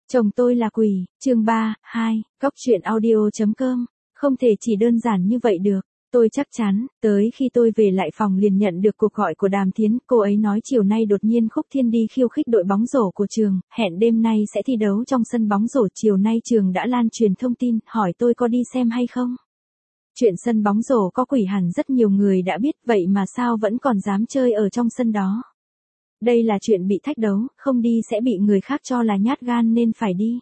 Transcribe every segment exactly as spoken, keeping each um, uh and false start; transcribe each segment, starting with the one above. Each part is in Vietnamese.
Chồng tôi là quỷ, chương ba, hai, góc truyện audio chấm com, không thể chỉ đơn giản như vậy được. Tôi chắc chắn, tới khi tôi về lại phòng liền nhận được cuộc gọi của Đàm Thiến, cô ấy nói chiều nay đột nhiên Khúc Thiên đi khiêu khích đội bóng rổ của trường, hẹn đêm nay sẽ thi đấu trong sân bóng rổ, chiều nay trường đã lan truyền thông tin, hỏi tôi có đi xem hay không. Chuyện sân bóng rổ có quỷ hẳn rất nhiều người đã biết, vậy mà sao vẫn còn dám chơi ở trong sân đó. Đây là chuyện bị thách đấu, không đi sẽ bị người khác cho là nhát gan nên phải đi.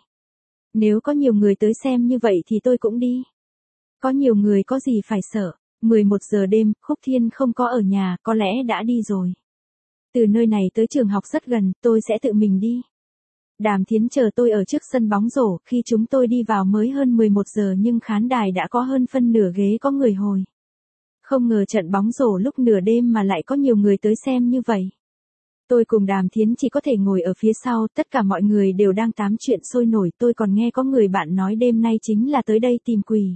Nếu có nhiều người tới xem như vậy thì tôi cũng đi. Có nhiều người có gì phải sợ. mười một giờ đêm, Khúc Thiên không có ở nhà, có lẽ đã đi rồi. Từ nơi này tới trường học rất gần, tôi sẽ tự mình đi. Đàm Thiến chờ tôi ở trước sân bóng rổ, khi chúng tôi đi vào mới hơn mười một giờ nhưng khán đài đã có hơn phân nửa ghế có người hồi. Không ngờ trận bóng rổ lúc nửa đêm mà lại có nhiều người tới xem như vậy. Tôi cùng Đàm Thiến chỉ có thể ngồi ở phía sau, tất cả mọi người đều đang tám chuyện sôi nổi, tôi còn nghe có người bạn nói đêm nay chính là tới đây tìm quỷ.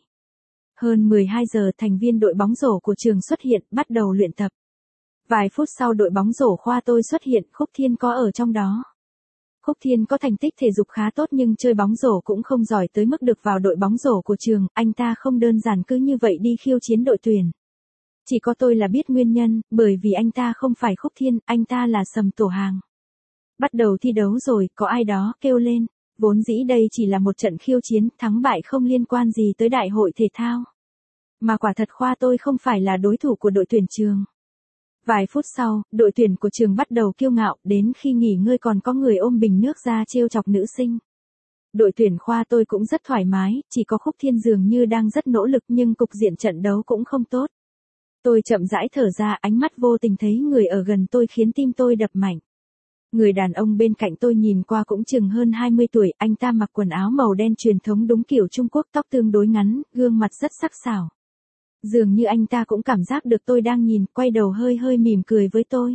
Hơn mười hai giờ thành viên đội bóng rổ của trường xuất hiện, bắt đầu luyện tập. Vài phút sau đội bóng rổ khoa tôi xuất hiện, Khúc Thiên có ở trong đó. Khúc Thiên có thành tích thể dục khá tốt nhưng chơi bóng rổ cũng không giỏi tới mức được vào đội bóng rổ của trường, anh ta không đơn giản cứ như vậy đi khiêu chiến đội tuyển. Chỉ có tôi là biết nguyên nhân, bởi vì anh ta không phải Khúc Thiên, anh ta là Sầm Tổ Hàng. Bắt đầu thi đấu rồi, có ai đó kêu lên, vốn dĩ đây chỉ là một trận khiêu chiến, thắng bại không liên quan gì tới đại hội thể thao. Mà quả thật khoa tôi không phải là đối thủ của đội tuyển trường. Vài phút sau, đội tuyển của trường bắt đầu kiêu ngạo, đến khi nghỉ ngơi còn có người ôm bình nước ra trêu chọc nữ sinh. Đội tuyển khoa tôi cũng rất thoải mái, chỉ có Khúc Thiên dường như đang rất nỗ lực nhưng cục diện trận đấu cũng không tốt. Tôi chậm rãi thở ra, ánh mắt vô tình thấy người ở gần tôi khiến tim tôi đập mạnh. Người đàn ông bên cạnh tôi nhìn qua cũng chừng hơn hai mươi tuổi, anh ta mặc quần áo màu đen truyền thống đúng kiểu Trung Quốc, tóc tương đối ngắn, gương mặt rất sắc sảo. Dường như anh ta cũng cảm giác được tôi đang nhìn, quay đầu hơi hơi mỉm cười với tôi.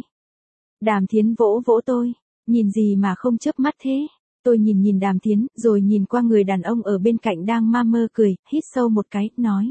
Đàm Thiến vỗ vỗ tôi, nhìn gì mà không chớp mắt thế. Tôi nhìn nhìn Đàm Thiến, rồi nhìn qua người đàn ông ở bên cạnh đang ma mơ cười, hít sâu một cái, nói.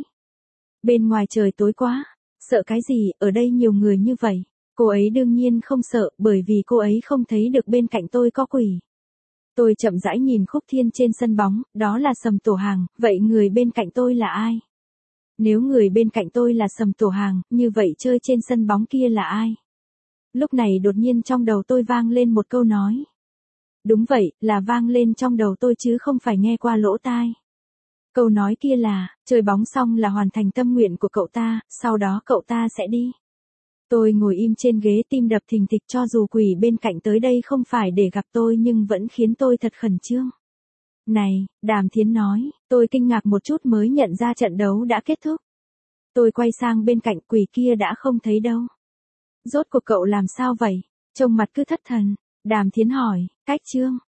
Bên ngoài trời tối quá, sợ cái gì, ở đây nhiều người như vậy. Cô ấy đương nhiên không sợ, bởi vì cô ấy không thấy được bên cạnh tôi có quỷ. Tôi chậm rãi nhìn Khúc Thiên trên sân bóng, đó là Sầm Tổ Hàng, vậy người bên cạnh tôi là ai? Nếu người bên cạnh tôi là Sầm Tổ Hàng, như vậy chơi trên sân bóng kia là ai? Lúc này đột nhiên trong đầu tôi vang lên một câu nói. Đúng vậy, là vang lên trong đầu tôi chứ không phải nghe qua lỗ tai. Câu nói kia là, chơi bóng xong là hoàn thành tâm nguyện của cậu ta, sau đó cậu ta sẽ đi. Tôi ngồi im trên ghế, tim đập thình thịch, cho dù quỷ bên cạnh tới đây không phải để gặp tôi nhưng vẫn khiến tôi thật khẩn trương. Này, Đàm Thiến nói, tôi kinh ngạc một chút mới nhận ra trận đấu đã kết thúc. Tôi quay sang bên cạnh, quỷ kia đã không thấy đâu. Rốt cuộc cậu làm sao vậy? Trông mặt cứ thất thần. Đàm Thiến hỏi, cách chương.